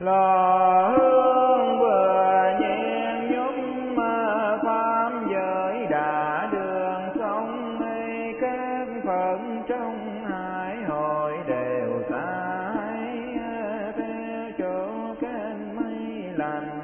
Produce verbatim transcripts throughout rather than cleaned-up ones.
lò hương vừa nhen nhúc pháp giới đã đường sông ấy, các phận trong hải hội đều tái theo chỗ kênh mây lành.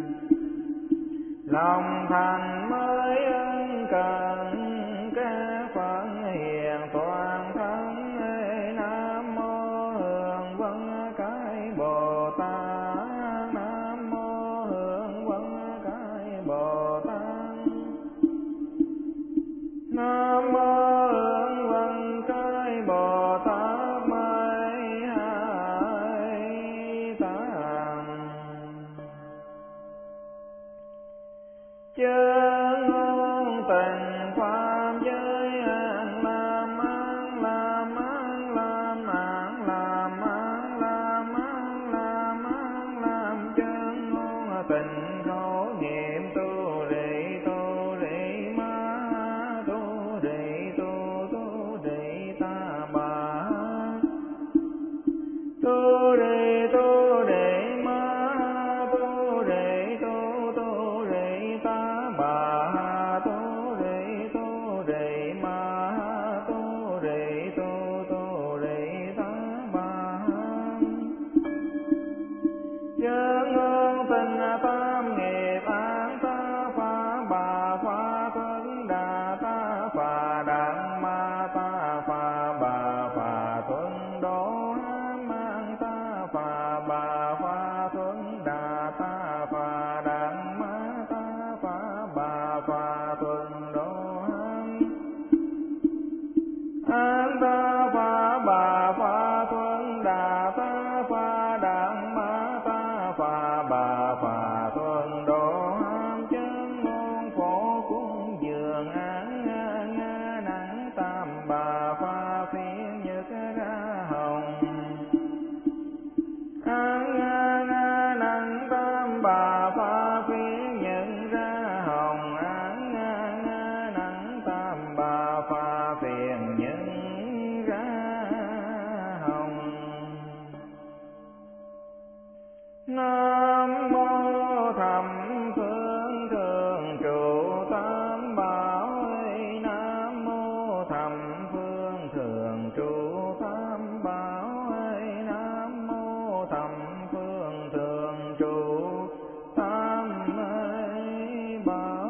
Lòng thành mới ân cần các phận hiền toàn thân. Nam mô Hương Vân Cái Bồ Tát, Nam mô Hương Vân Cái Bồ Tát, Nam mô Hương Vân Cái Bồ Tát mới hai tạng. Chớ ngôn tình pháp giới an lam an lam an lam an lam an lam an lam an lam. Chớ ngôn tình khổ nghiệm tu rị tu rị ma tu rị tu tu rị ta bà tu rị tu rị ma tu rị tu tu rị ta bà tu rị tu rị ma tu rị tu tu rị ta bà. Chớ ngôn tình tam nghiệp an ta phá bà phá tuấn đà ta phá đặng ma ta phá bà phá tuấn đô mang ta phá bà phá tuấn đà ta phá đặng ma ta phá bà phá tuấn đô an ta phá bà phá tuấn đà ta phá đặng ma ta phá bà phá tuấn đô ham. Chân ngôn phổ cúng dường án nga nga nắng tam bà phá phiên nhật ra hồng án nga nga nắng tam bà phá phiên nhật ra hồng án nga nga nắng tam bà phá phiên nhật ra hồng. Nam mô thầm phương thường trụ tam bảo. Nam mô thầm phương thường trụ tam bảo. Nam mô thầm phương thường trụ tam bảo.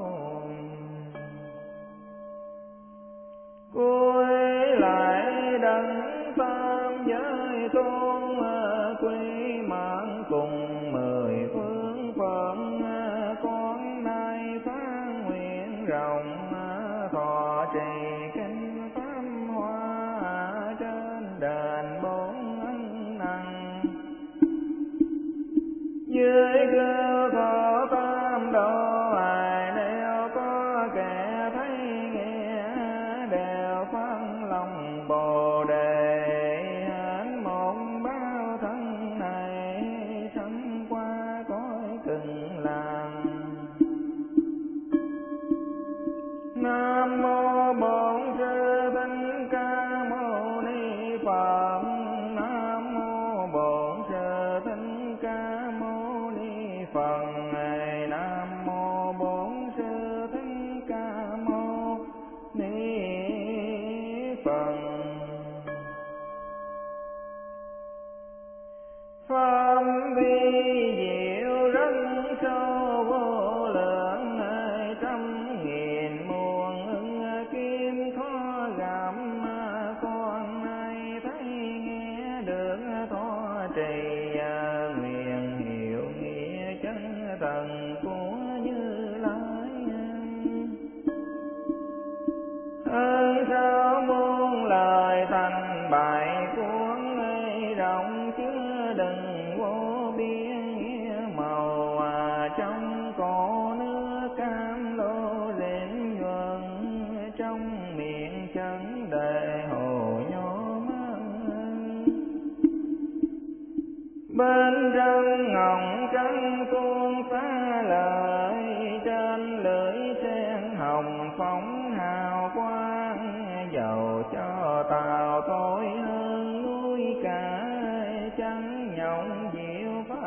Cuối lại đấng tam giới tôn quy mạng cùng mười phương phận. Con nay phán nguyện rộng thọ trì kinh pháp hoa trên đền bốn ân năng. Dưới cưu thọ tam độ ai nếu có kẻ thấy nghe đều phát lòng bồ đề. Hạnh một bao thân này sanh qua cõi Cực Lạc. Nam mô Bổn Sư Thích Ca Mâu Ni Phật. Nam mô Bổn Sư Thích Ca Mâu Ni Phật. Nam mô Bổn Sư Thích Ca Mâu Ni Phật. Pháp vi diệu rất sâu vô lượng trăm nghìn muôn ưng kim khó gặp. Con nay thấy nghe được thọ trì nguyện hiệu nghĩa chân thần của Như Lai. Ơn sao muôn lời thành bài cuốn rộng chứa đừng vô biên nghĩa màu trong cổ nước cam lô rền nhuần trong miệng chân đề hồ nhô mang. Bên trong ngọc trắng cuốn phá lời trên lưỡi sen hồng phóng hào quang. Dầu cho tàu tối hơn núi cả trắng nhộng diệu pháp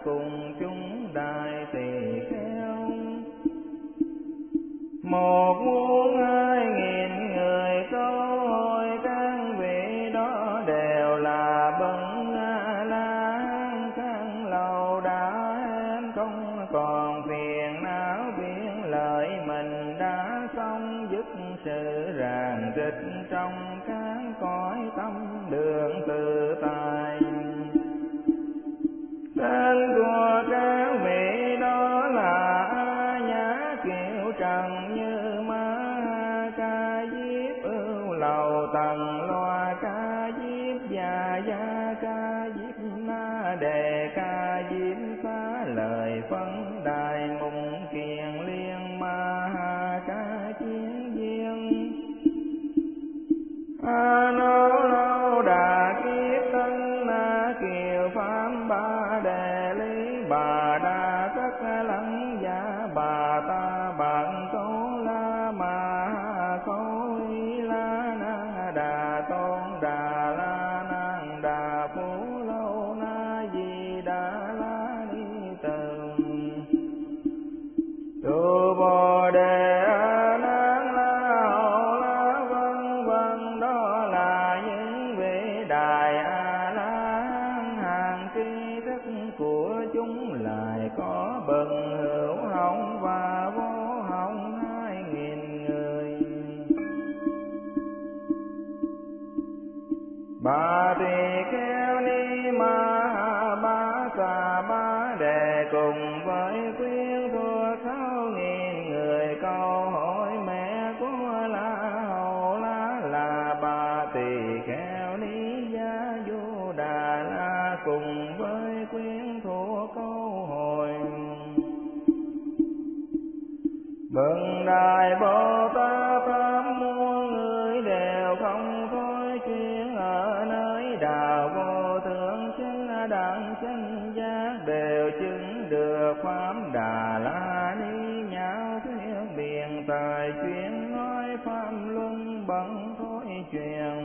cùng chúng đại tỳ kheo. Một muôn hai nghìn người câu hỏi, các vị đó đều là bậc A La Hán, các lâu đã hết không còn phiền não biến lợi, mình đã xong dứt sự ràng rịch trong các cõi tâm đường tự tại. Tên của các vị đó là A Nhã Kiều Trần Như Ma Ca Diếp Ưu Lầu Tần Loa Ca Diếp Già Gia Ca Diếp Na Đề Ca Diếp Xá Lời Phân Đài Mùng Kiền Liên Ma Ha Ca Chiến Viên A Nô Lâu Đà Kiếp Tân Na Kiều Pháp Ba Đề Lý Bà Đa Tất Lăng Giả Bà Ta Bạn Câu La Ma Ha Câu Y La Na Đà Tôn Đà La Nan Đà Phú Lâu Na Di Đà La Ni Tường Tu Bồ Đề A Nan La Hầu La vân vân. Đó là những vị đại A La Hán, hàng tri thức của chúng lại có bậc hữu hồng và vô hồng hai nghìn người. Bà tỳ kheo Ni Ma Ha Ba Ca Ba Đề cùng với quyến thuộc sáu nghìn người câu hỏi mẹ của La Hầu La là bà tỳ kheo Ni Gia Du Đà La, cùng với quyến thuộc câu hỏi. Bậc Đại Bồ Tát tám muôn người đều không thôi chuyên ở nơi đạo vô thượng chánh đẳng chánh giác, đều chứng được pháp Đà La Ni nhạo thuyết biện tài chuyên nói pháp luân bằng thối truyền.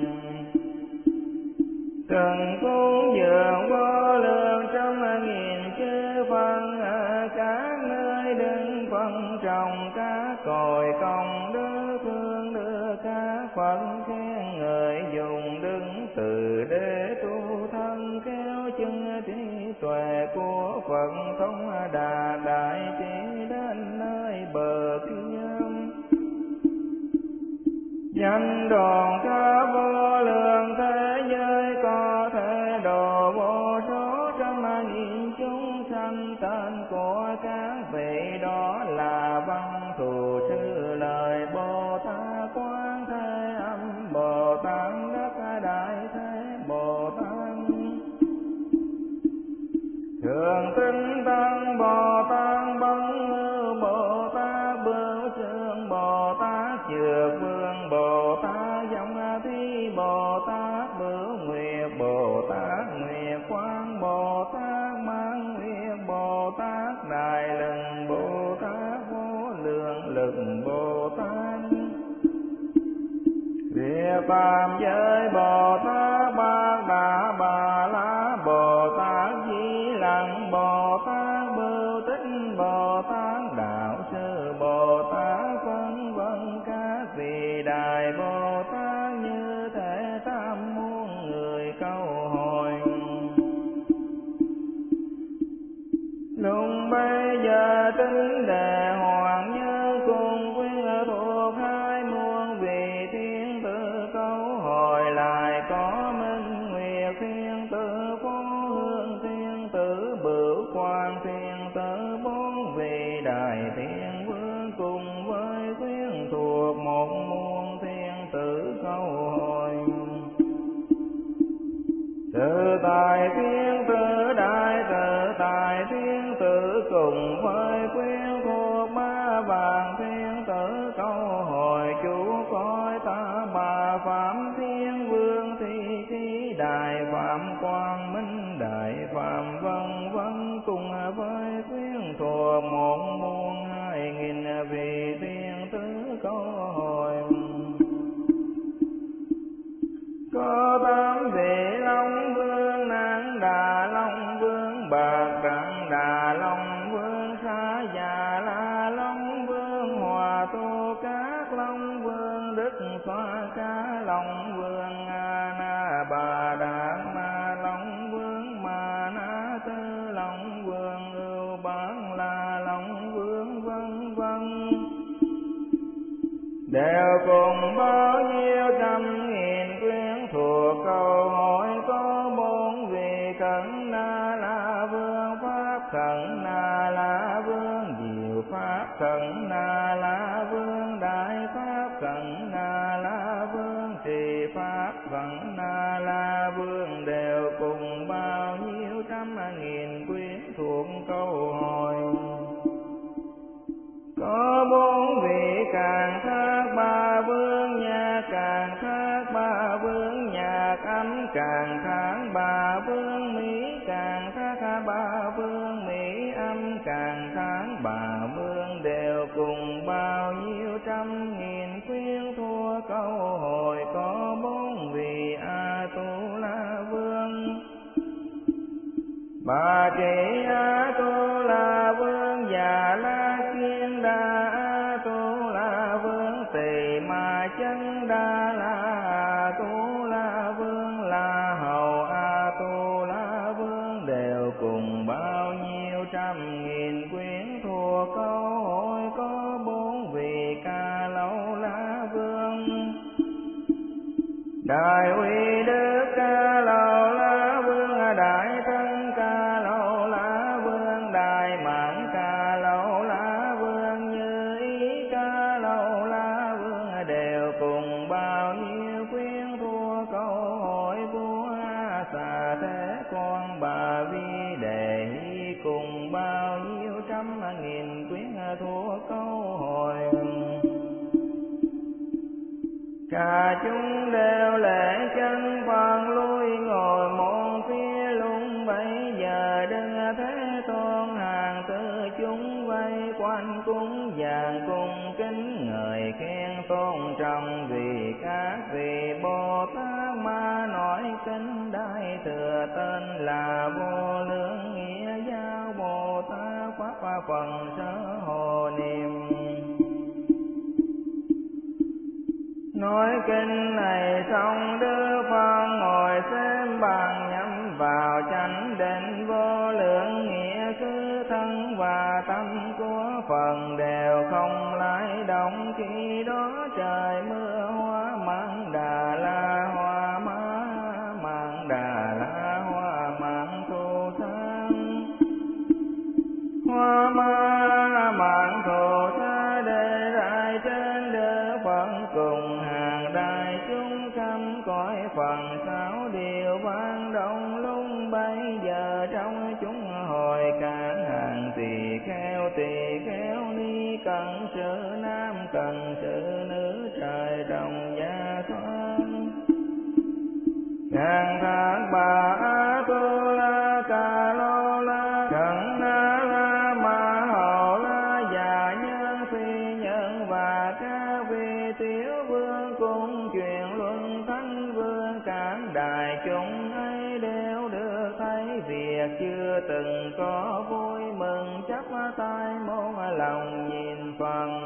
Từng cúng dường vô lượng trăm nghìn chư phân ở các nơi đứng phân trồng các cội công đức, thương đưa các Phật khen người dùng đứng từ để tu thân, kéo chân trí tuệ của Phật thông đà đại trí đến nơi bờ kia. Danh đồn khắp vô lượng thế giới, có thể độ vô số trăm nghìn chúng sanh. Tên của các vị đó là Văn Thù Sư Lợi Bồ Tát, Quán Thế Âm Bồ Tát, Đất Đại Thế Bồ Tát, Thường Tinh Tăng Bồ Tát, Bấn Hưu Bồ Tát, Bửu Sương Bồ Tát, Dược Vương Bồ Tát, Dòng Thi Bồ Tát, Bửu Nguyệt Bồ Tát, Nguyệt Quang Bồ Tát, Mãn Nguyệt Bồ Tát, Đại Lừng Bồ Tát, Vô Lượng Lực Bồ Tát, Địa Phạm Giới Bồ Tát, Bát Đà Bà La Bồ Tát, Di Lặc Bồ Tát, Bưu Tích Bồ Tát, Đạo Sư Bồ Tát, vân vân. Các vị đại Bồ Tát như thế tam muôn người câu hỏi. Lúc bây giờ tính đề hoàng nhân cùng quyến thuộc hai muôn vị thiên tử câu hỏi, lại có Minh Nguyệt thiên tử, Phó Hương thiên tử, Bửu Quang thiên tử, bốn vị đại thiên vương cùng với quyến thuộc một muôn thiên tử câu hỏi. Tự tại thiên tử, đại tự tại thiên tử, cùng với quyến thuộc ba vạn thiên tử câu hỏi. Chủ cõi ta bà Phạm Thiên Vương, Thi Khí Đại Phạm, Quang Minh Đại Phạm, vân vân. Cùng với quyến thuộc một muôn hai nghìn vị thiên tử câu hỏi. Có tám vị Long Vương, Nang Đà Long Vương, Bạc Đẳng vương xoa ca long vương a na bà đàn ma long vương ma na tư long vương ưu bán la long vương vân vân, đều cùng bao nhiêu trăm nghìn quyến thuộc câu hỏi có bốn vị khẩn na la vương, pháp khẩn na la vương, diệu pháp khẩn na la vương, đại pháp khẩn na la vương, trì pháp khẩn na la vương, đều cùng bao nhiêu trăm nghìn quyến thuộc câu hỏi. Có bốn vị càng thác ba vương nhạc, càng thác ba vương nhạc âm, càng thác ba vương mỹ, càng thác ba vương mỹ âm, càng thác ba vương, đều cùng bao nhiêu trăm nghìn quyến thua câu hồi. Có bốn vị a tu la vương, bà trị a tu la vương, già la kiên đa a tu la vương, tỳ ma chân đa la a tu la vương, la hầu a tu la vương, đều cùng bao nhiêu trăm nghìn quyến thua câu hỏi. Có bốn vị ca lâu la vương, đại uy đức ca lâu la vương, đại thân ca lâu la vương, đại mãn ca lâu la vương, như ý ca lâu la vương, đều cùng bao nhiêu quyến thua câu hỏi. Vua A Xà Thế Con bà Vi Đề Hy, cùng bao nhiêu trăm nghìn quyến thua câu hỏi. Cả chúng đều lễ chân phần lui ngồi một phía lung, bây giờ đừng Thế Tôn hàng tư chúng vây quanh cúng dường cung kính ngợi khen tôn trọng, vì các vị Bồ Tát ma nói kinh đại thừa, tên là Vô Lượng Nghĩa Giáo Bồ Tát Pháp phần sơ hồ niệm. Nói kinh này xong Đức Phật ngồi xem bàn, nhắm vào chánh định vô lượng nghĩa, cứ thân và tâm của phần đều không lay động. Khi đó trời mưa hoa mãn đà la, hoa má mãn đà la, hoa mãn thu sang, hoa má mãn thu sa đề đại trên Đức Phật cùng hàng đại chúng khắp cõi phần sáu điều vang động lung. Bây giờ trong chúng hồi các hàng tỳ kheo, tỳ kheo ni, cần sự nam cần sự nữ, trời đồng gia thoáng, càng thác bà a tu la ca lô la, khẩn na la ma hầu la, già nhân phi nhân và các vị tiểu vương, cùng truyền luận thánh vương. Các đại chúng ấy đều được thấy việc chưa từng có, vui mừng chắp tay một lòng nhìn phần.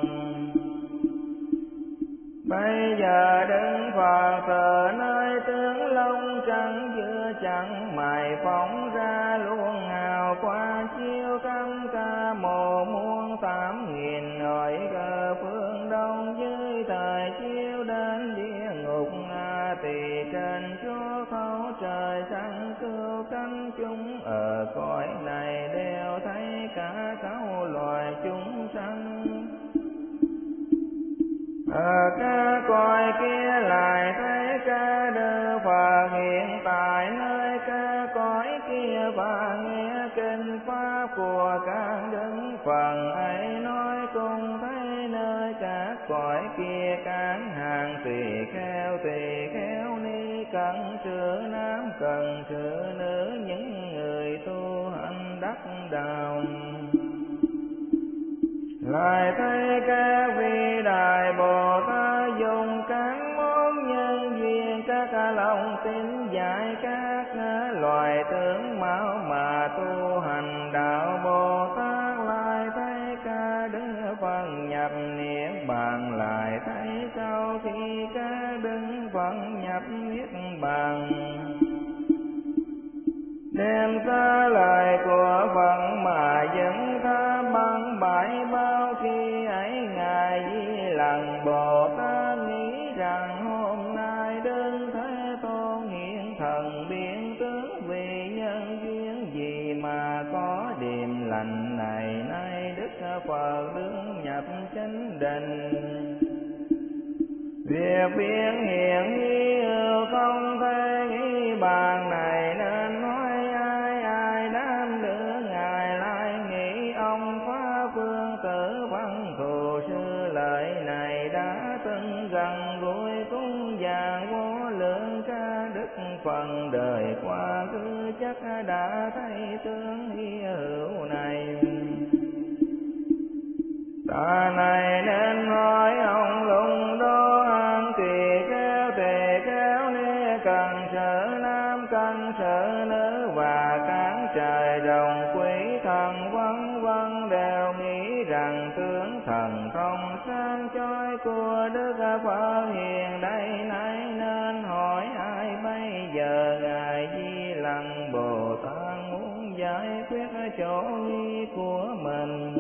Bây giờ Đức Phật từ nơi tướng long trắng giữa chẳng mày phóng ra, luôn hào quang chiếu khắp ca mồ muôn tám nghìn hỏi cơ phương đông, dưới thời chiếu đến địa ngục a tỳ trên chỗ thấu trời sáng cứu cánh chúng ở cõi này, đều thấy cả sáu loài chúng sanh. Ở các cõi kia lại thấy ca Đức Phật hiện tại nơi các cõi kia, và nghe kinh pháp của các đức Phật ấy nói cùng thấy nơi các cõi kia. Các hàng tỳ kheo, tỳ kheo ni, cần sự nam cần sự nữ, những người tu hành đắc đạo. Lại thấy các vị đại Bồ Tát dùng các món nhân duyên, các lòng tin dạy các loài tướng mạo mà tu hành đạo Bồ Tát. Lại thấy ca Đức Phật nhập niết bàn, lại thấy sau khi đứng phận nhập niết bàn. Đem xa lời của Phật mà dẫn tha băng bãi bao, khi ấy Ngài Di Lặc Bồ Tát nghĩ rằng hôm nay Đức Thế Tôn hiện thần biến tướng, vì nhân duyên gì mà có điềm lành này, nay Đức Phật đứng nhập chánh định. Việc biến hiện hy hữu không thể nghĩ bàn này, nên hỏi ai ai đám đưa Ngài lại nghĩ. Ông Pháp Vương Tử Văn Thù sư lợi này đã từng gần gũi cúng dường vô lượng ca đức, phần đời qua cứ chắc đã thấy tướng hy hữu này. Ta này nên hỏi ông lùng đô an tỳ kheo tỳ kheo ni, cần sở nam cần sở nữ và các trời rồng quý thần vân vân, đều nghĩ rằng tướng thần thông sáng chói của Đức Phật hiện đây này, nên hỏi ai bây giờ Ngài Di Lặc Bồ Tát muốn giải quyết chỗ nghi của mình.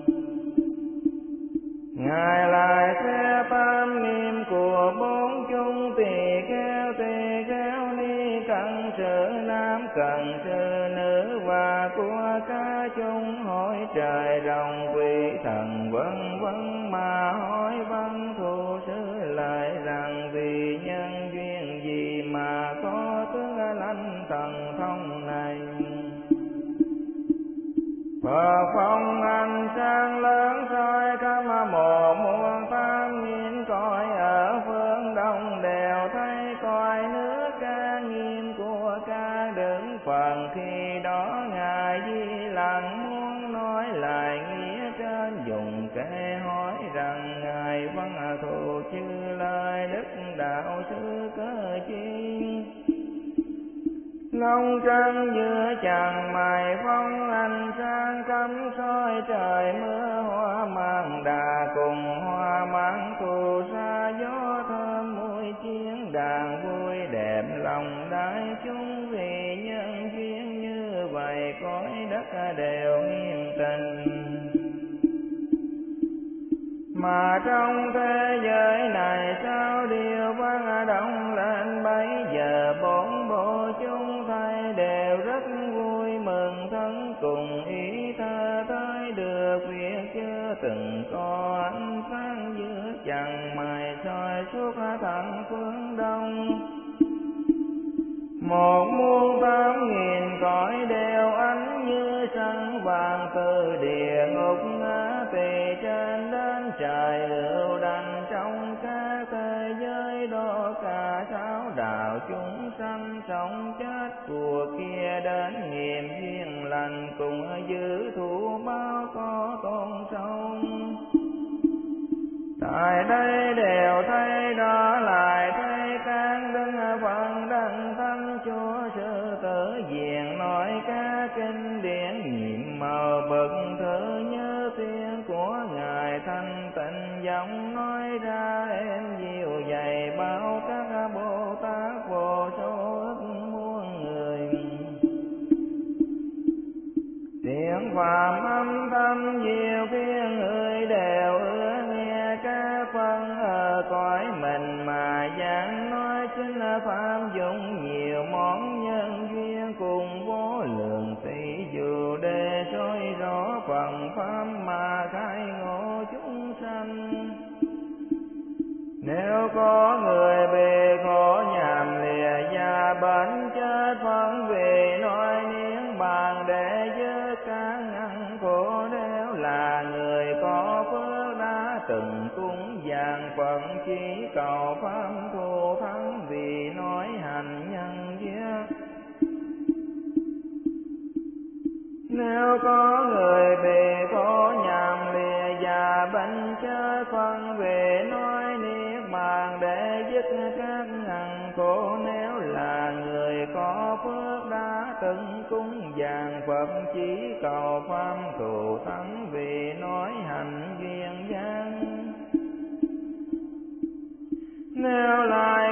Ngài lại sẽ tam niệm của bốn chúng tỳ kheo tỳ kheo ni, cần sự nam cần sự nữ và của cả chúng, hỏi trời rồng quỷ thần vân vân, mà hỏi Văn Thù sư lại rằng vì nhân duyên gì mà có tướng lãnh thần thông này. Phật phong ánh sáng lớn soi khắp một muôn tám nghìn cõi, ở phương đông đều thấy coi nước ca nghiêm của ca đức Phật. Khi đó Ngài Di Lặc muốn nói lại nghĩa trên, dùng kệ hỏi rằng Ngài Văn Thù chư lời đức đạo sư cớ chi. Long trăng giữa chàng mày phong ánh sáng cắm soi trời mưa, hoa mang đà cùng hoa mang phù sa, gió thơm mùi chiến đàn vui đẹp lòng đại chúng. Vì nhân duyên như vậy cõi đất đều nghiêm tình, mà trong thế giới này sao điều vang động lên. Bấy giờ bốn bộ chúng thay đều rất vui mừng, thân cùng ý tha tới được việc chưa từng có ánh sáng giữa chàng mày soi suốt thẳng phương đông. Một muôn tám nghìn cõi đều ánh như sân vàng, từ địa ngục ngã tỳ trên đến trời ưu đành, trong các thế giới đó cả sáu đạo chúng sanh sống chết của kia đến nghiệm duyên lành, cùng giữ thủ báo có tôn sống. Tại đây đều thấy đó lại thấy các đức Phật đấng thánh Chúa sư tử diện, nói các kinh điển nhiệm màu bậc thử, nhớ tiếng của Ngài thanh tịnh giọng nói ra êm dịu dày, bao các Bồ Tát vô số ức muôn người. Tiếng phàm âm thanh diệu phiên người đều ưa nghe, các phân ở cõi mình mà giảng nói chính pháp dụng nhiều món nhân duyên cùng vô lượng tỷ dụ, để soi rõ phần pháp mà khai ngộ chúng sanh. Nếu có người bị khổ nhàm lìa già bệnh chết phân, vì nói niết bàn để dứt các ngăn khổ, nếu là người có phước đã từng cúng dường Phật, chỉ cầu pháp thù thắng vì nói hành nhân duyên. Nếu có người bị khổ nhàm lìa già bệnh chết phân, về nói niết bàn để dứt các ngăn khổ, nếu là người có phước đã từng cúng dường Phật, chỉ cầu pháp thù thắng vì nói hành duyên gian. Nếu lại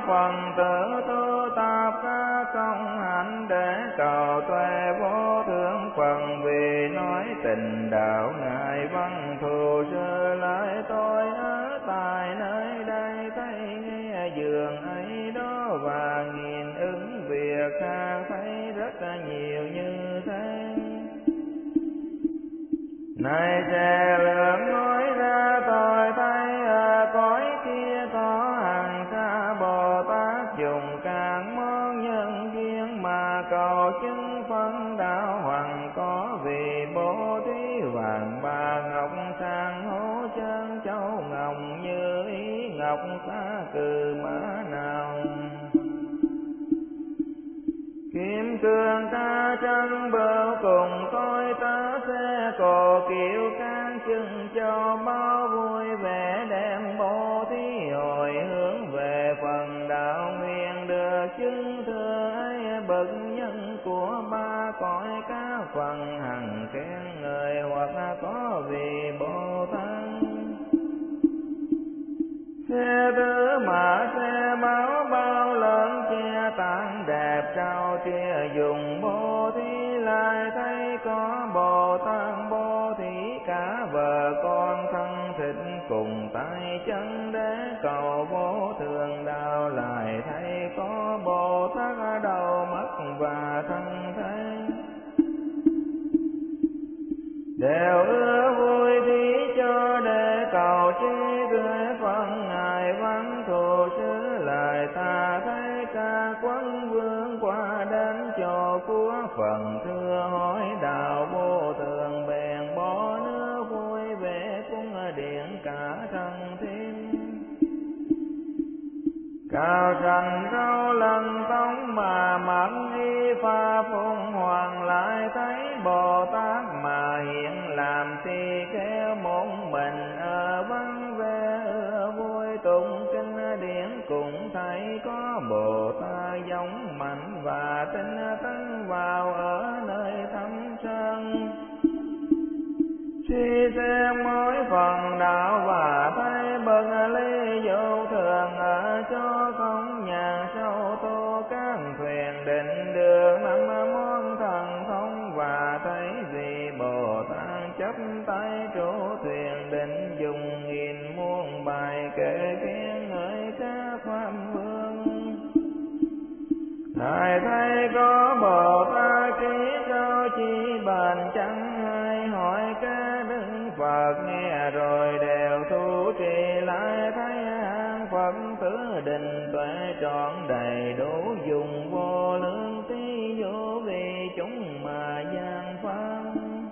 phần tử tu tập các công hạnh để cầu tuệ vô thượng phần. Vì nói tình đạo ngài văn thù sư lại tôi ở tại nơi đây thấy nghe dường ấy đó, và nghìn ứng việc khác thấy rất nhiều như thế. Này sẽ lượng nói ra tôi thấy ở cõi kia có hàng xa Bồ Tát dùng các món nhân duyên mà cầu chứng phân đạo hoàng. Có vì bố thí vàng bạc ngọc sang hố chân châu ngọc như ý ngọc xa cừ mã nào. Kim cương ta chân bờ cùng tôi tớ xe cồ kiệu can chừng cho bao vui vẻ đem bố thí hồi hướng về phần đạo nguyện được chứng thừa ấy bậc nhân của ba cõi các phần hằng khen người hoặc có vì Bồ Tát. Xe tứ mã xe máu bao lớn che tán đẹp trao chia dùng bố thí lại thấy có Bồ Tát bố thí cả vợ con thân thịt cùng tay chân để cầu vô thường đạo lại thấy có Bồ Tát đầu mắt và thân thế đều ưa vui thí cho để cầu chi tươi phân. Ngài văn thù sư lại ta thấy ca quân vương qua đến cho của phần thưa hỏi đạo vô thường bèn bỏ nước vui vẻ cung điện cả thân thiên. Cao trần râu lần tông mà mặc y pha phung hoàng lại thấy Bồ Tát mà hiện làm thì khéo một mình ở vắng vẻ ưa vui tụng kinh điển cũng thấy có Bồ Tát giống mạnh và tinh tấn vào ở nơi thâm sơn. Suy xem mỗi phần đạo và thấy bậc ly vô thường ở cho không nhà sâu tô các thuyền định đường năm món thần thông và thấy vì Bồ Tát chấp tay trụ thuyền định dùng nghìn muôn bài kể khen ngợi các pháp vương. Ngài thấy có Bồ Tát trí cao chi bàn chẳng hay hỏi các đức Phật nghe rồi đều thu trì lại thấy an Phật tử định tuệ trọn đầy đủ dùng vô lượng tí vô vì chúng mà gian pháp.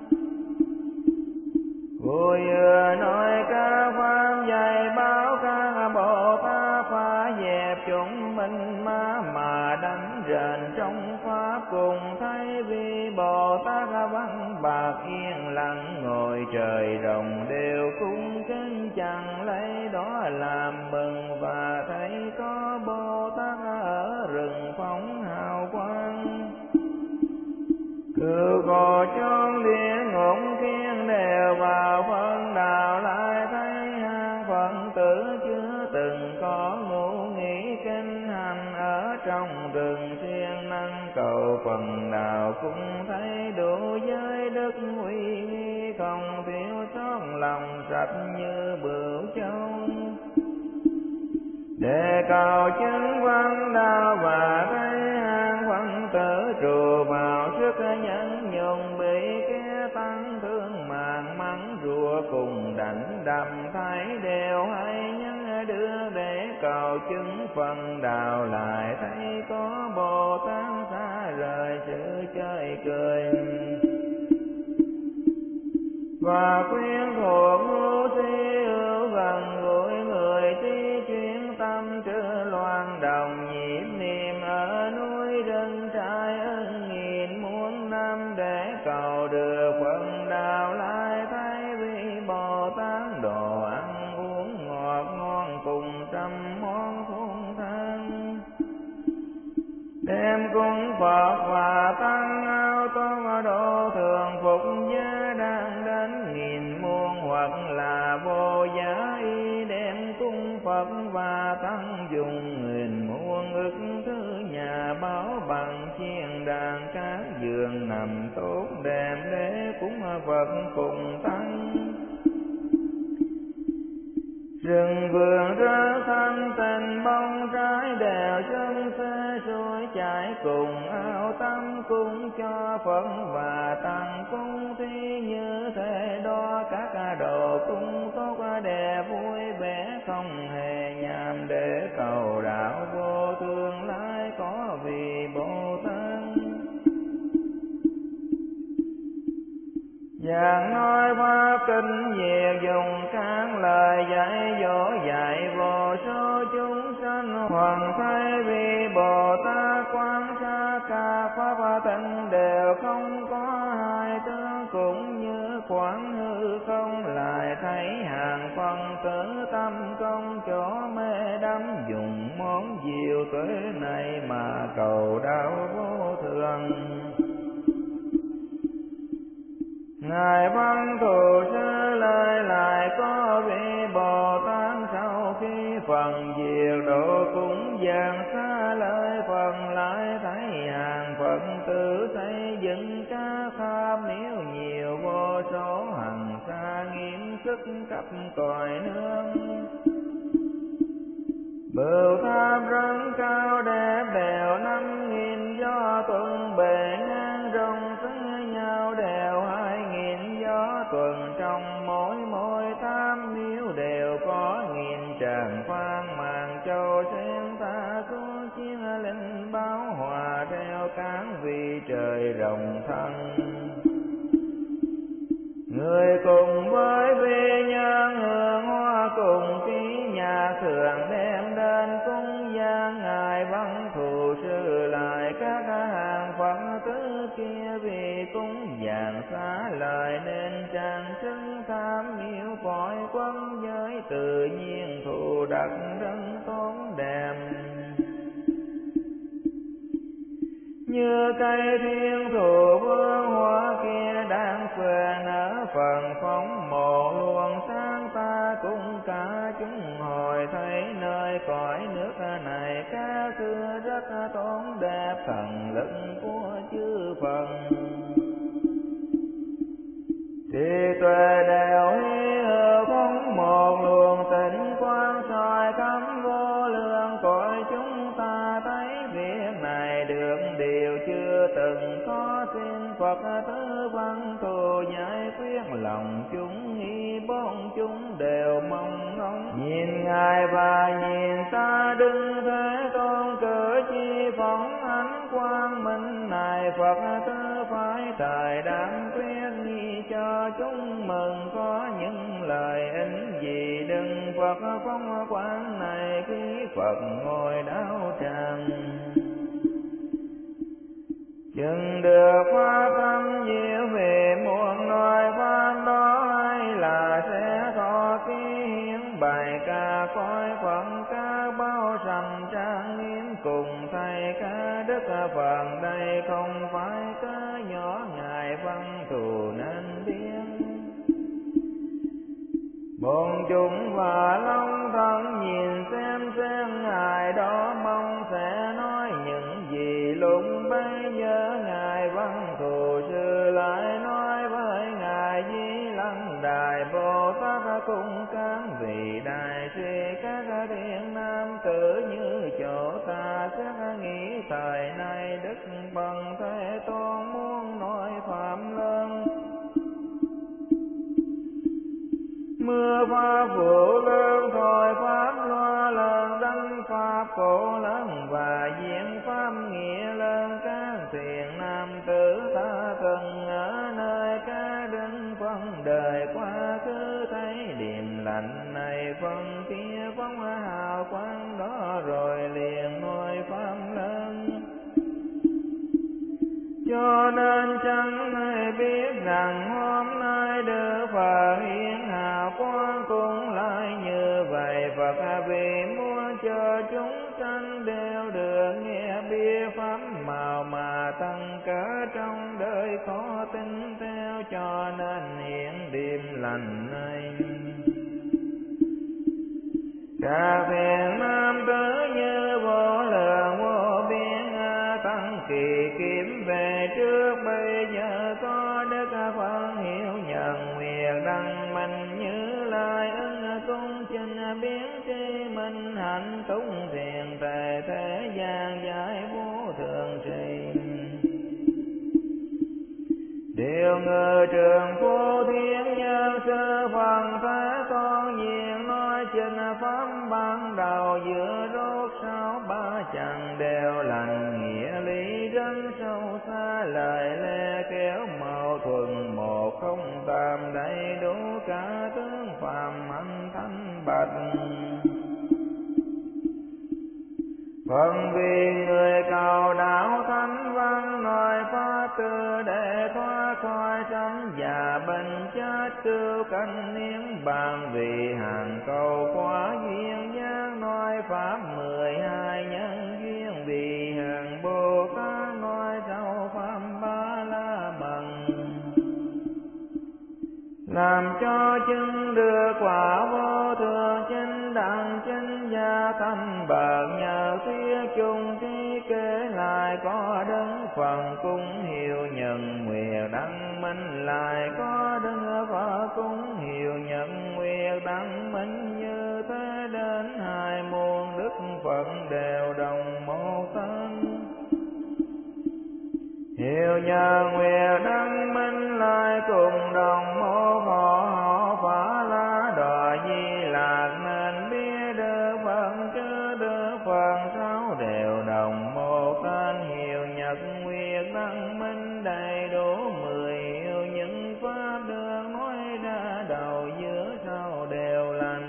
Vui vừa nói ca pháp dạy báo các Bồ Tát phá dẹp chúng minh ma mà đánh rền trong pháp cùng thấy vì Bồ Tát văn bạc yên lặng ngồi trời rồng đều cung kính chẳng lấy đó làm mừng và thấy có Bồ Tát ở rừng phóng hào quang. Cựu khổ chốn địa ngục khiến đều vào phân đạo lại thấy hang phận tử chưa từng có ngủ nghĩ kinh hành ở trong rừng siêng năng cầu phần đạo cũng thấy đủ giới đức uy nghi không thiếu sót lòng sạch như bửu châu. Để cầu chứng văn đạo và thấy hang phận tử trù vào sức nhẫn nhung bị kẻ tăng thương màng mắng rùa cùng đánh đầm thấy đều hay nhân đưa để cầu chứng phần đạo lại thấy có Bồ Tát xa rời sự chơi cười và khuyên thuộc ngu si ưu gần gũi người tí chuyên tâm trừ loan đồng nhịp niệm ở núi rừng trai ân nghìn muôn năm để cầu được phần đạo lại thấy vì Bồ Tát đồ ăn uống ngọt ngon cùng trăm món phương thang đem cung Phật và tăng áo tôn độ thường phục giá đang đến nghìn muôn hoặc là vô giá y đem cung Phật và tăng dùng nghìn muôn ức thứ nhà báo bằng chiên đàn các giường nằm tốt đẹp để cúng Phật cùng tăng. Rừng vườn rỡ thanh tình bông trái đèo chân xe suối chảy cùng ao tắm cúng cho Phật và tăng cung thi như thế đó các đồ cung tốt đẹp vui vẻ không hề nhàm để cầu đạo vô tương lai có vì Bồ Tát. Giảng nói pháp kinh diệt dùng các lời dạy dỗ dạy vô số chúng sanh hoàn thấy vì Bồ Tát quan sát các pháp tịnh đều không có hai tướng, cũng như quán hư không lại thấy hàng phân tử tâm công chỗ mê đắm, dùng món diệu tuệ này mà cầu đạo vô thường. Ngài Văn Thù Sư lời lại có vị Bồ Tát sau khi phần diệt độ cũng giảng xa lời phần lại thấy hàng Phật tử xây dựng các pháp miếu nhiều vô số hằng xa nghiêm sức khắp cõi nước. Bửu tháp rất cao đẹp đều năm nghìn do tuần bề ngang rộng xứ nhau đều hai nghìn do tuần, trong mỗi mỗi tam miếu đều có nghìn tràng phan màn châu sen ta xuống chiến linh báo hòa theo các vị trời rộng thân. Người cùng với vi nhân hương hoa cùng ký nhà thường đem đến cung gian Ngài Văn Thù Sư lại các hàng Phật tử kia vì cúng dường xá lời nên trang xứng tham miếu cõi quân giới tự nhiên thù đặc rất tốt đẹp. Như cây thiên thù vương hoa kia đang phơi nở phần phóng một luồng sáng ta cũng cả chúng hồi thấy nơi cõi nước này các xưa rất tốt đẹp thần lực của chư Phật. Thì tuệ đều hy hữu phóng một luồng tịnh quang soi khắp vô lượng cõi chúng ta thấy việc này được điều chưa từng có, xin Phật tứ Văn Thù giải quyết lòng chúng nghi bốn chúng đều mong ngóng nhìn Ngài và nhìn ta đứng thế tôn cử chi phóng ánh quang minh này. Phật tứ phải thời đám quyết nghi cho chúng mừng có những lời ích gì đừng Phật phong quán này khi Phật ngồi đáo tràng. Chừng được pháp tâm diệu về muôn loài pháp đó hay là sẽ thọ ký hiến bài ca coi Phật ca bao sầm trang nghiêm cùng thầy ca đức Phật đây không phải ca nhỏ Ngài Văn Thù nên biết. Bọn chúng và long thân nhìn xem xem Ngài đó mong sẽ nói những gì lúc bấy giờ Ngài Văn Thù Sư lại nói với Ngài Di Lặc Đại Bồ Tát cùng các vị đại sĩ các thiện nam tử như chỗ ta sẽ nghĩ thời nay Đức Bằng Thế Tôn muốn nói phạm lớn. Mưa pháp vụ lớn thôi pháp loa lớn đánh pháp cổ lớn và diễn pháp nghĩa lớn các thiện nam tử ta từng ở nơi các đứng phân đời quá khứ thấy điềm lạnh này phân kia phóng hào quang đó rồi liền nói pháp lớn. Cho nên chẳng ai biết rằng hôm nay Đức Phật hiện hào quang cũng lại như vậy. Phật vì muốn cho chúng sanh đều được nghe biết pháp màu mà tăng cỡ trong đời khó tin theo, cho nên hiện đêm lành này. Các thiện nam tử như vô lượng ngự trường phu thiên nhân sư phần thế tôn diện nói trình pháp ban đầu giữa rốt sáu ba chẳng đều lành nghĩa lý rất sâu xa lời lẽ kéo mâu thuần một không tam đầy đủ cả tướng phàm anh thanh bạch. Phần vì người cầu đạo thánh văn nói pháp tư để thoát khỏi sanh già bệnh chết cứu canh niết bàn vì hàng cầu quá duyên giác nói pháp mười hai nhân duyên vì hàng Bồ Tát nói sâu pháp ba la mật làm cho chứng được quả vô thường chánh đẳng chánh gia thanh bậc nhờ thuyết chung trí kể lại có đấng phần cung hiệu nhận nguyệt đăng minh lại có đấng Phật cung hiệu nhận nguyệt đăng minh như thế đến hai muôn đức phận đều đồng một thân. Hiệu nhờ nguyệt đăng minh lại cùng đồng một họ họ Phá La đọa Di Lạc nên biết được phần chứ được phần sáu đều đồng một tên. Hiệu nhật nguyệt đăng minh đầy đủ mười hiệu những pháp được nói ra đầu giữa sau đều lành.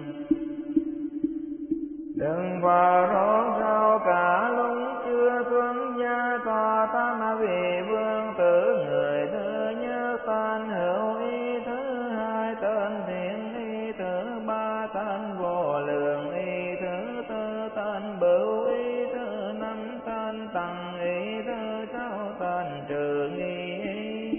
Đừng vào rốt sau cả lúc chưa xuân gia có tam vị vương tử người thứ nhất tên hữu ý thứ hai tên thiện ý thứ ba tên vô lượng ý thứ tư tên bửu ý thứ năm tên tăng ý thứ sáu tên trừ nghi ý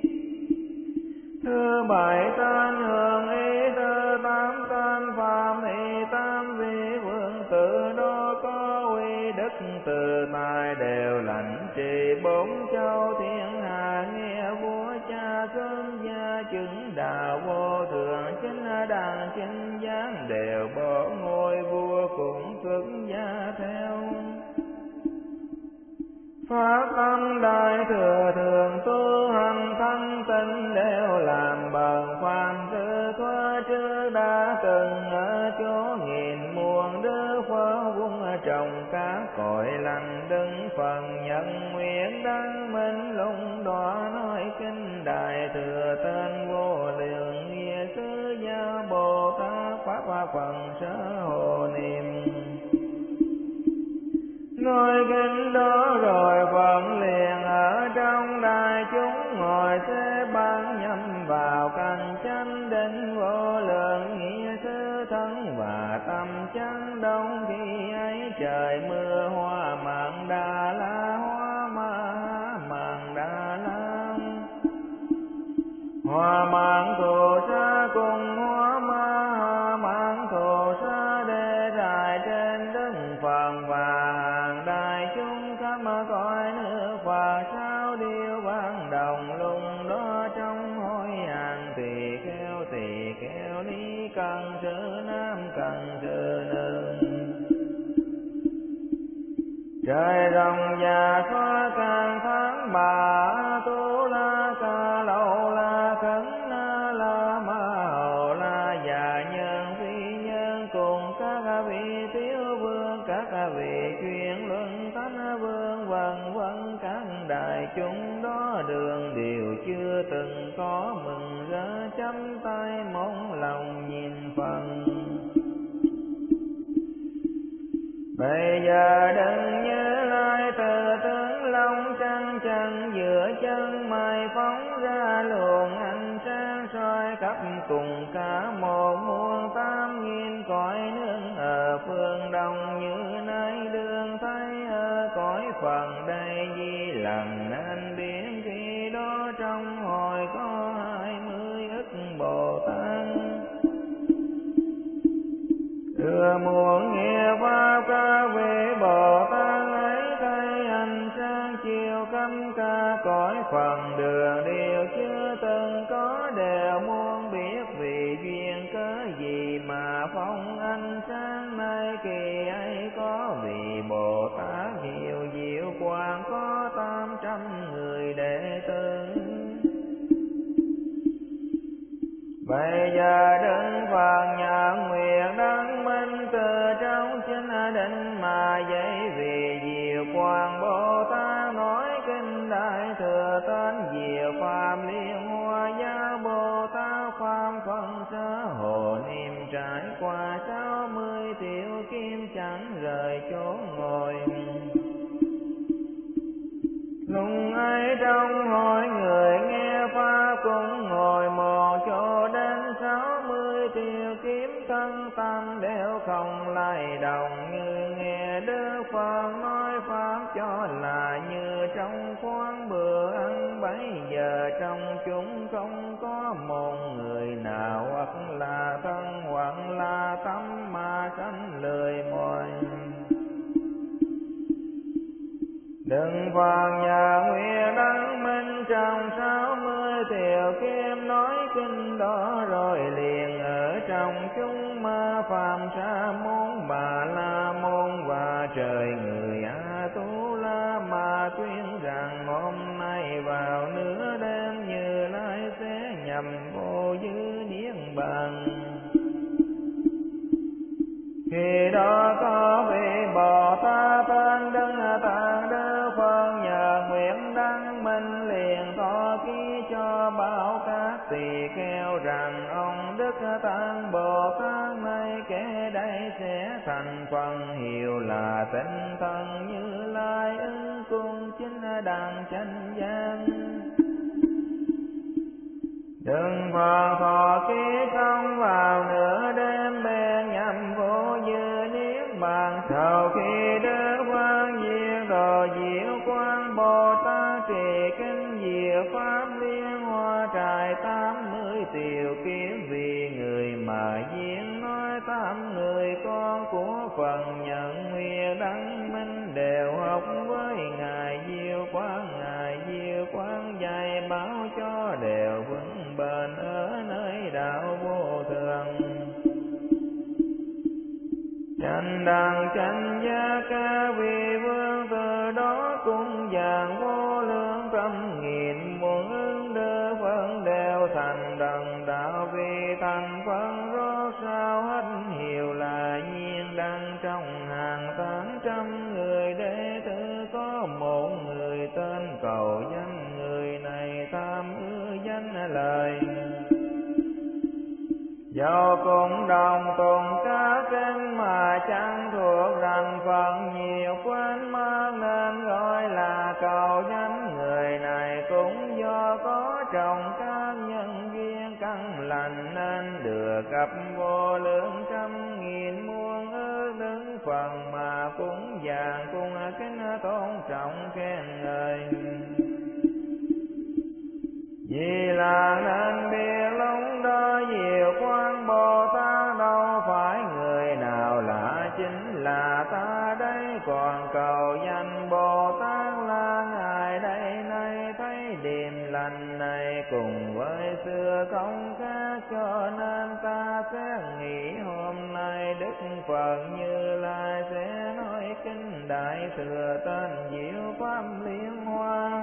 thứ bảy tên hương ý thứ tám tên phạm ý tam vị vương tử đó có uy đức từ tài đều lãnh trị bốn châu thiên hạ nghe vua cha sớm gia chứng đạo vô thượng chính đàng chính giác đều bỏ ngôi vua cũng xuất gia theo. Pháp tâm đại thừa thường tu hành thanh tịnh đều làm bằng phàm sư thoa trước đã từng ở chỗ nghìn muôn đức Phật vung trồng các cội lành đứng phần nhân nguyện đăng minh lung đọa nói kinh đại thừa tên vô lượng nghĩa sư gia Bồ Tát pháp hoa phần sở hồ niệm. Nói kinh đó rồi phận liền ở trong đại chúng ngồi xếp ban nhâm vào cành chánh định vô lượng nghĩa sư thân và tâm chánh đông khi ấy trời mưa hoa mạn đà la hoa ma mạn đà la hoa mạn thù sa cùng hoa ma mạn thù sa để trải trên đất phàm và đại chúng khắp cõi nước và sao điều ban đồng lùng đó trong hối hàng tỳ kheo tỳ kheo ni cần sự nam cần sự nữ trời rồng già xóa càng tháng bà tu la ca lâu la khấn na la ma hầu la già nhân phi nhân cùng các vị thiếu vương các vị chuyên luận thánh vương vân vân các đại chúng đó đường đều chưa từng có mừng rỡ chắp tay mong lòng nhìn phần. Bây giờ đừng nhớ lại từ tướng long trăng trăng giữa chân mây phóng ra luồng ánh sáng soi khắp cùng cả một muôn tám nghìn cõi nước ở phương đông như nay đường thấy ở cõi phần đây di lần nên biến khi đó trong hồi có hai mươi ức Bồ Tát. Thừa muốn nghe pháp các vị Bồ Tát ấy thấy ánh sáng chiều khắp cả cõi phần đường đều chưa từng có đều muốn biết vì duyên cớ gì mà phong ánh sáng nay kỳ ấy có vị Bồ Tát hiệu diệu quang có tám trăm người đệ tử. người chốn ngồi. Lúc ấy trong hội người nghe pháp cũng ngồi một chỗ đến sáu mươi triệu kiếm thân tâm đều không lay động, như nghe Đức Phật nói pháp cho là như trong khoáng bữa ăn. Bấy giờ trong chúng không có một người nào hoặc là thân hoặc là tâm mà sanh lười mỏi. Đừng phàn nhà nguyện đăng minh trong sáu mươi tiểu kim nói kinh đó, rồi liền ở trong chúng ma phàm sa môn Bà La Môn và trời người A Tu La mà tuyên rằng hôm nay vào nửa đêm Như Lai sẽ nhằm vô dư niết bàn. Khi đó có vị Bồ Tát tên Đức Tạng Đức Phật nhờ nguyện đăng minh liền thọ ký cho bảo các tỳ kheo rằng ông Đức Tạng Bồ Tát này kể đây sẽ thành phần hiệu là tinh thân Như Lai ứng cung chính đẳng chánh giác. Đừng phật thọ ký xong vào nửa đêm bèn nhằm vô dư niết bàn. Sau khi Đức Phật diệt độ diệu quang Bồ Tát trì kinh diệu pháp liên hoa trải tám mươi tiểu kiếm, vì người mà diễn nói tám người con của phần nhận nguyện đăng minh đều học với ngài diệu quang. Ngài diệu quang dạy bảo cho đều vững bền ở nơi đạo vô thường. Chánh đẳng chánh giác các vị vương từ đó cũng dạng vô lượng trăm nghìn muôn ứng Đức Phật đều thành đấng đạo. Vì thành Phật rốt sao hết hiệu là nhiên đăng trong hàng tám trăm người đệ tử có một người tên cầu danh. Người này tham ưa danh lời, do cùng đồng tùng các kinh mà chẳng thuộc rằng phần nhiều quên mất nên gọi là cầu danh. Người này cũng do có trong các nhân duyên căn lành nên được gặp vô lượng trăm nghìn muôn ước Đức Phật mà cũng dạng cùng kính tôn trọng khen ngợi. Vì là nên biết lúc đó diệu quang Bồ Tát đâu phải người nào lạ, chính là ta đây. Còn cầu danh Bồ Tát là ngài đây này, thấy điềm lành này cùng với xưa không khác, cho nên ta sẽ nghĩ hôm nay Đức Phật Như Lai sẽ nói kinh đại thừa tên diệu pháp liên hoa.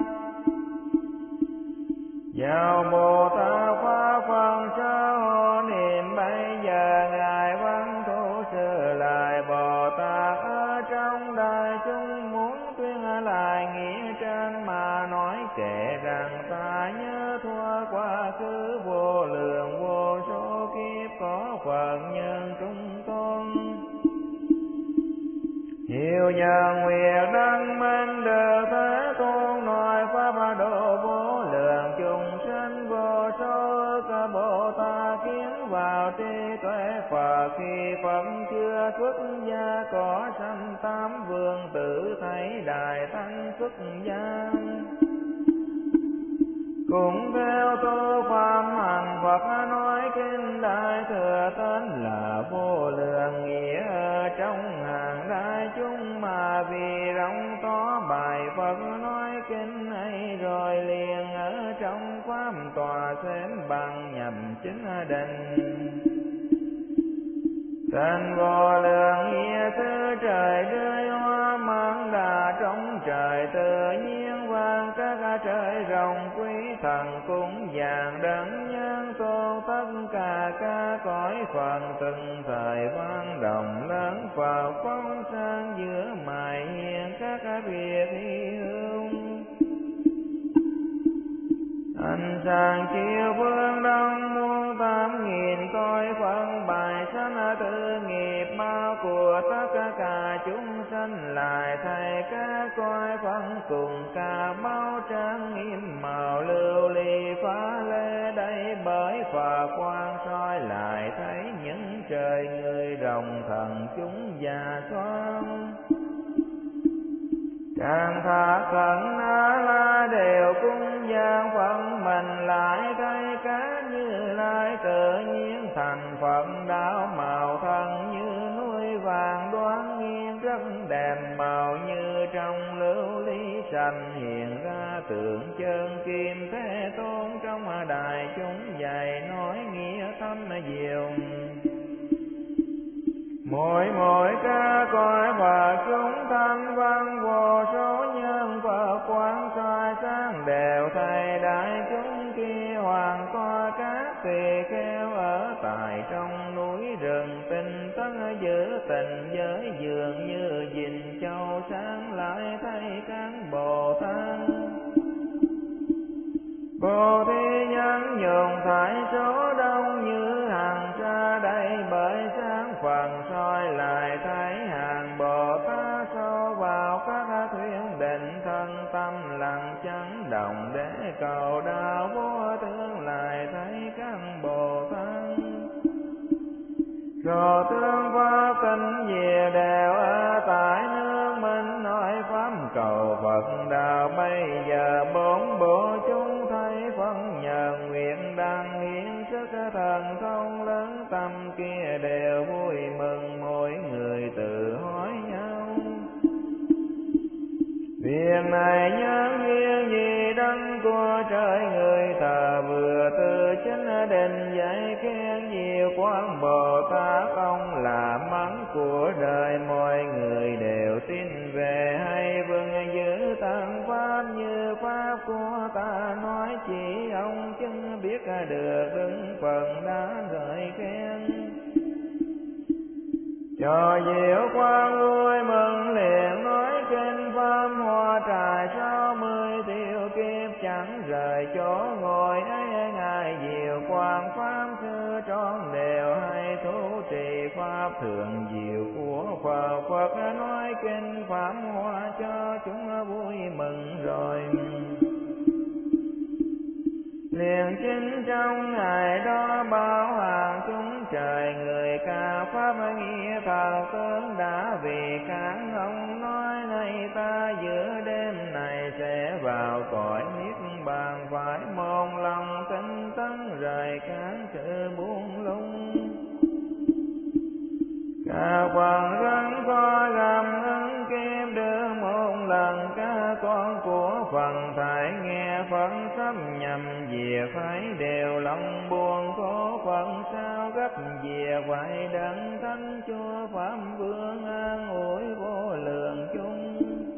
Vào Bồ Tát Pháp Phật sơ hộ niệm, bây giờ ngài văn thủ sư lại Bồ Tát ở trong đại chúng muốn tuyên lại nghĩa trên mà nói kể rằng ta nhớ thua quá khứ vô lượng vô số kiếp có Phật nhân trung tôn. Hiệu nhờ nguyện đăng minh được Thế Tôn nói pháp độ vô lượng chúng sinh vô số ức Bồ Tát kiến vào trí tuệ Phật. Khi Phật chưa xuất gia có sanh tám vương tử thấy đại thanh xuất gia, cũng theo tu pháp hành Phật nói kinh đại thừa tên là vô lượng nghĩa ở trong hàng đại chúng mà vì rộng to bài Phật nói kinh ấy rồi liền ở trong pháp tòa xem bằng nhằm chính định. Tên vô lượng nghĩa thứ trời rơi hoa mang đà trong trời tự nhiên vang các trời rồng quý thần cũng vàng đấng nhân tôn tất cả các cõi phần từng thời vang đồng lớn Phật phóng sang giữa mài hiền các việc hy hữu. Ánh sáng chiều phương đông muôn tám nghìn coi phân bài sanh tự nghiệp bao của tất cả chúng sanh lại thay các cõi phân cùng ca báo trang nghiêm màu lưu ly phá lê đây bởi Phật quang soi lại thấy những trời người rồng thần chúng già xoan. Càng thả cận A La đều cung gian phận mình lại thấy các Như Lai tự nhiên thành Phật đạo màu thân như núi vàng đoán nghiêng rất đẹp màu như trong lưu ly sành hiện ra tượng chân kim Thế Tôn trong đại chúng dạy nói nghĩa thâm diệu. Mỗi mỗi ca cõi Phật chúng thanh văn vô số nhân Phật quán soi sáng đều thay đại chúng kia hoàng coi các tỳ kheo ở tại trong núi rừng tinh tấn giữ tình giới dường như dình châu sáng lại thấy các Bồ Tát. Bồ Thí nhân dùng thải số đông như hàng sa đây bởi sáng phần soi lại thấy hàng Bồ Tát sâu vào các thuyên định thân tâm lặng chấn động để cầu đạo vô tương lại thấy các Bồ Tát. Rồi tương pháp kinh về đều ở tại nước mình nói pháp cầu Phật đạo bây giờ bốn bộ chúng thấy phân nhờ nguyện đang hiến sức thần thông lớn tâm kia đều vui mừng mỗi người tự hỏi nhau. Việc này nhân duyên gì đấng của trời người thờ vừa từ chính định dạy khen nhiều quán Bồ Tát ông là mắng của đời mọi người đều tin về hay vâng giữ tăng pháp như pháp của ta nói chỉ ông chứng biết được đứng phần đã gợi khen. Cho diệu quang vui mừng liền nói kinh pháp hoa trải sáu mươi tiêu kiếp chẳng rời chỗ ngồi ấy ngài diệu quang pháp sư tròn đều hay thú trì pháp thường diệu của Phật. Phật nói kinh pháp hoa cho chúng vui mừng rồi. Liền chính trong ngày đó bao hàng chúng trời người ca pháp nghĩa thần tướng đã vì các ông nói này ta giữa đêm này sẽ vào cõi niết bàn phải môn lòng tinh tấn rời các sự buông lung. Cả quần rắn có gầm ứng kim đưa một lần ca con của phần thải nghe phấn sắp nhầm về phải đều lòng buồn có phần sao gấp về vậy đấng thánh chúa pháp vương an ủi vô lượng chung.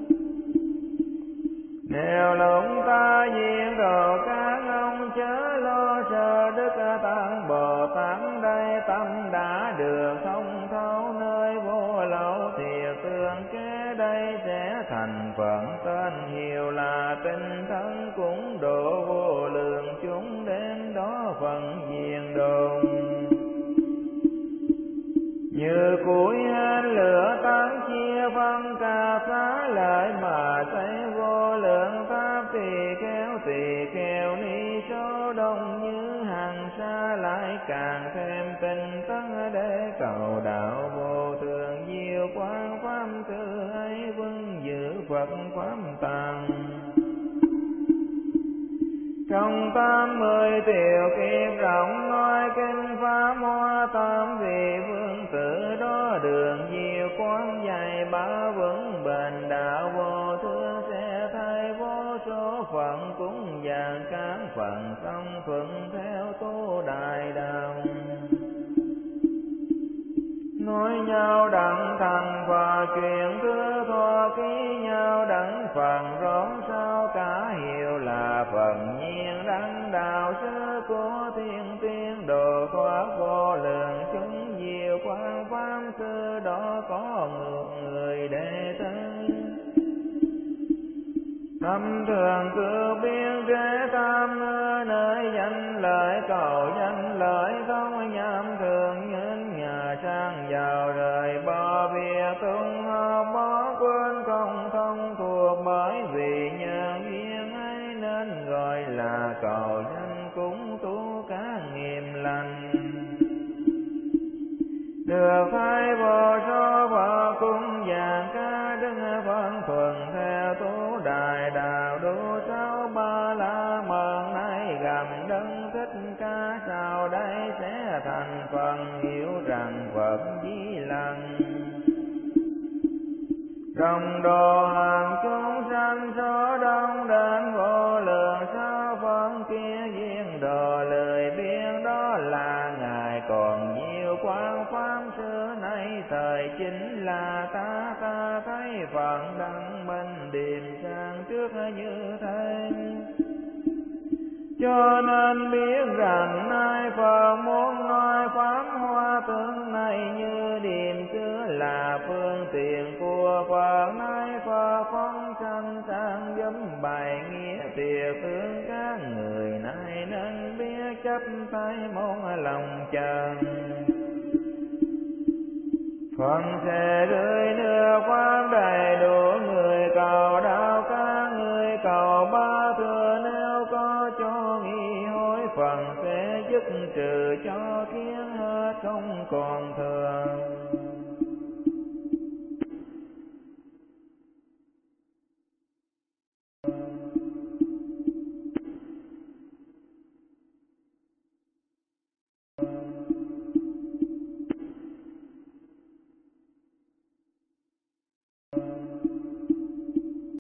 Nếu lúc ta diện đồ các ông chớ lo sợ đức tăng Bồ Tát đây tâm đã được thông thấu nơi vô lậu thiệt tương kế đây sẽ thành phận tên hiệu là tinh thân cũng độ vô lượng chúng đến đó phần diền đồn. Như củi hên lửa tán chia phân ca phá lợi mà xây vô lượng pháp tỳ kheo tỳ kheo ni số đông như hàng xa lại càng thêm tinh tấn để cầu đạo vô thường diệu quang pháp thứ ấy vững giữ Phật pháp tàng. Trong tám mươi tiểu kiếp rộng nói kinh pháp hoa tam vị vương tử đó đường diệu quán dạy ba vững bền đạo vô thương sẽ thay vô số phận cúng dường các phận xong thuận theo tu đại đạo. Nói nhau đặng thành và chuyện thứ thọ ký nhau đặng phần rốn sao cả hiệu là phần nhiên đăng đạo sư của thiên tiên đồ thoát vô lượng chúng diệu quang pháp sư đó có ngược người đệ tử. Tâm thường cư biên chế tam ngư nơi danh lợi cầu danh lợi không nhằm thường nhân nhà sang giàu rời bỏ việc tung hò bó không thuộc, bởi vì nhân duyên ấy nên gọi là cầu danh cúng tu các nghiệp lành. Được thấy vô số Phật cung vàng ca đức phân thuần theo tu đại đạo đủ sáu ba la mật, nay gặp đấng Thích Ca sau đây sẽ thành phần, hiểu rằng Phật Di Lặc trong độ hàng chúng sanh số đông đến vô lượng sao phân kia duyên đồ lời biếng, đó là ngài còn nhiều quang pháp xưa nay thời chính là ta ta thấy Phật đăng minh điềm sang trước như thế. Cho nên biết rằng nay Phật muốn nói pháp hoa tướng này như điềm xưa là phương tiện của Phật, nay Phật phong sanh sang giúp bày nghĩa tiệt tướng các người nay nên biết chấp tay mong lòng chờ. Phật sẽ rơi nước pháp đầy đủ người cầu đạo, các người cầu ba thừa nếu có cho nghi hối, Phật sẽ dứt trừ cho kiến hết không còn thừa.